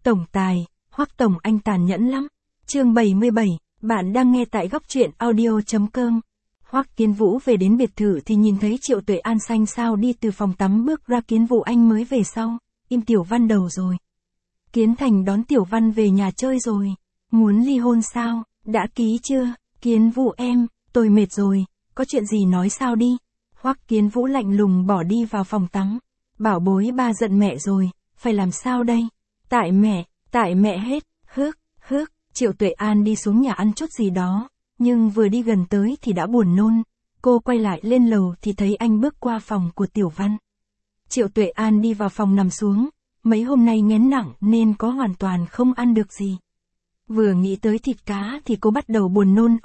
Tổng tài, Hoắc Tổng anh tàn nhẫn lắm. Chương 77, bạn đang nghe tại góc truyện audio.com. Hoắc Kiến Vũ về đến biệt thự thì nhìn thấy Triệu Tuệ An xanh xao đi từ phòng tắm bước ra. Kiến Vũ anh mới về sau, im Tiểu Văn đầu rồi. Kiến Thành đón Tiểu Văn về nhà chơi rồi. Muốn ly hôn sao, đã ký chưa? Kiến Vũ em, tôi mệt rồi, có chuyện gì nói sao đi. Hoắc Kiến Vũ lạnh lùng bỏ đi vào phòng tắm. Bảo bối ba giận mẹ rồi, phải làm sao đây? Tại mẹ hết, hước. Triệu Tuệ An đi xuống nhà ăn chút gì đó, nhưng vừa đi gần tới thì đã buồn nôn. Cô quay lại lên lầu thì thấy anh bước qua phòng của Tiểu Văn. Triệu Tuệ An đi vào phòng nằm xuống, mấy hôm nay nghén nặng nên có hoàn toàn không ăn được gì. Vừa nghĩ tới thịt cá thì cô bắt đầu buồn nôn.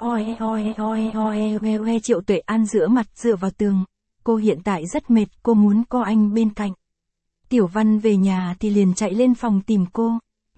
Triệu Tuệ An dựa mặt dựa vào tường. Cô hiện tại rất mệt, cô muốn có anh bên cạnh. Tiểu Văn về nhà thì liền chạy lên phòng tìm cô.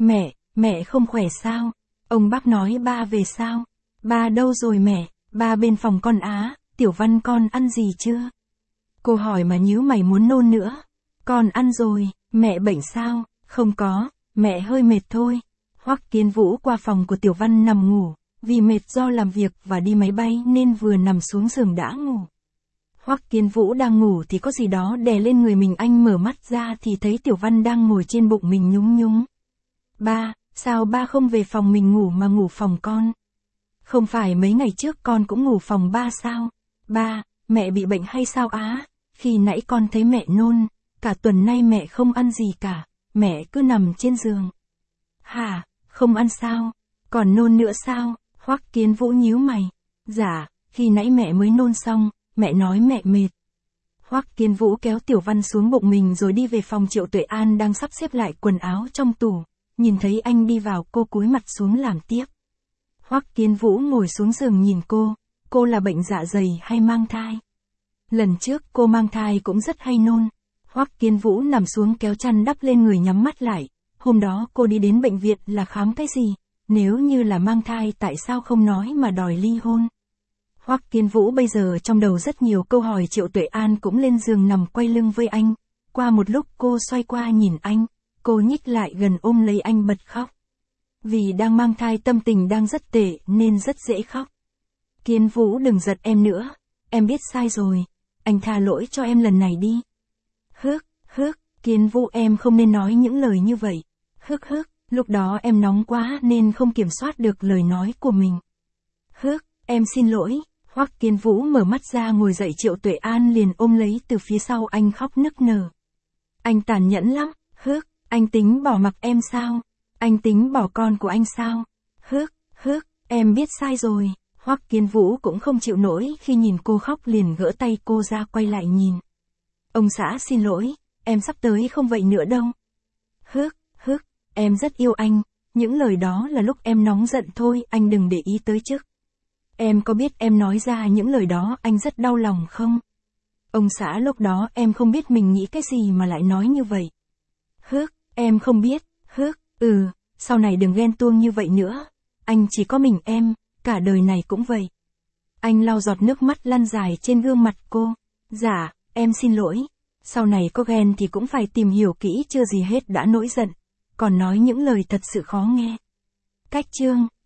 Mẹ không khỏe sao? Ông bác nói ba về sao? Ba đâu rồi mẹ? Ba bên phòng con á. Tiểu Văn con ăn gì chưa? Cô hỏi mà nhíu mày muốn nôn nữa. Con ăn rồi, mẹ bệnh sao? Không có, mẹ hơi mệt thôi. Hoắc Kiến Vũ qua phòng của Tiểu Văn nằm ngủ, vì mệt do làm việc và đi máy bay nên vừa nằm xuống giường đã ngủ. Hoắc Kiến Vũ đang ngủ thì có gì đó đè lên người mình, anh mở mắt ra thì thấy Tiểu Văn đang ngồi trên bụng mình nhúng. Ba, sao ba không về phòng mình ngủ mà ngủ phòng con? Không phải mấy ngày trước con cũng ngủ phòng ba sao? Ba, mẹ bị bệnh hay sao á? Khi nãy con thấy mẹ nôn, cả tuần nay mẹ không ăn gì cả, mẹ cứ nằm trên giường. Hả, không ăn sao? Còn nôn nữa sao? Hoắc Kiến Vũ nhíu mày. Dạ, khi nãy mẹ mới nôn xong, mẹ nói mẹ mệt. Hoắc Kiến Vũ kéo Tiểu Văn xuống bụng mình rồi đi về phòng. Triệu Tuệ An đang sắp xếp lại quần áo trong tủ, nhìn thấy anh đi vào cô cúi mặt xuống làm tiếp. Hoắc Kiến Vũ ngồi xuống giường nhìn cô là bệnh dạ dày hay mang thai? Lần trước cô mang thai cũng rất hay nôn. Hoắc Kiến Vũ nằm xuống kéo chăn đắp lên người nhắm mắt lại. Hôm đó cô đi đến bệnh viện là khám cái gì? Nếu như là mang thai tại sao không nói mà đòi ly hôn? Hoắc Kiến Vũ bây giờ trong đầu rất nhiều câu hỏi. Triệu Tuệ An cũng lên giường nằm quay lưng với anh. Qua một lúc cô xoay qua nhìn anh, cô nhích lại gần ôm lấy anh bật khóc. Vì đang mang thai tâm tình đang rất tệ nên rất dễ khóc. Kiến Vũ đừng giận em nữa, em biết sai rồi, anh tha lỗi cho em lần này đi. Hước, Kiến Vũ em không nên nói những lời như vậy. Hước, lúc đó em nóng quá nên không kiểm soát được lời nói của mình. Hước, em xin lỗi. Hoắc Kiến Vũ mở mắt ra ngồi dậy. Triệu Tuệ An liền ôm lấy từ phía sau anh khóc nức nở. Anh tàn nhẫn lắm. Hước, anh tính bỏ mặc em sao? Anh tính bỏ con của anh sao? Hước, em biết sai rồi. Hoắc Kiến Vũ cũng không chịu nổi khi nhìn cô khóc liền gỡ tay cô ra quay lại nhìn. Ông xã xin lỗi, em sắp tới không vậy nữa đâu. Hước, em rất yêu anh, những lời đó là lúc em nóng giận thôi, anh đừng để ý tới chứ. Em có biết em nói ra những lời đó anh rất đau lòng không? Ông xã lúc đó em không biết mình nghĩ cái gì mà lại nói như vậy. Hước, em không biết. Hước, sau này đừng ghen tuông như vậy nữa. Anh chỉ có mình em, cả đời này cũng vậy. Anh lau giọt nước mắt lăn dài trên gương mặt cô. Dạ, em xin lỗi. Sau này có ghen thì cũng phải tìm hiểu kỹ, chưa gì hết đã nổi giận. Còn nói những lời thật sự khó nghe. Cách chương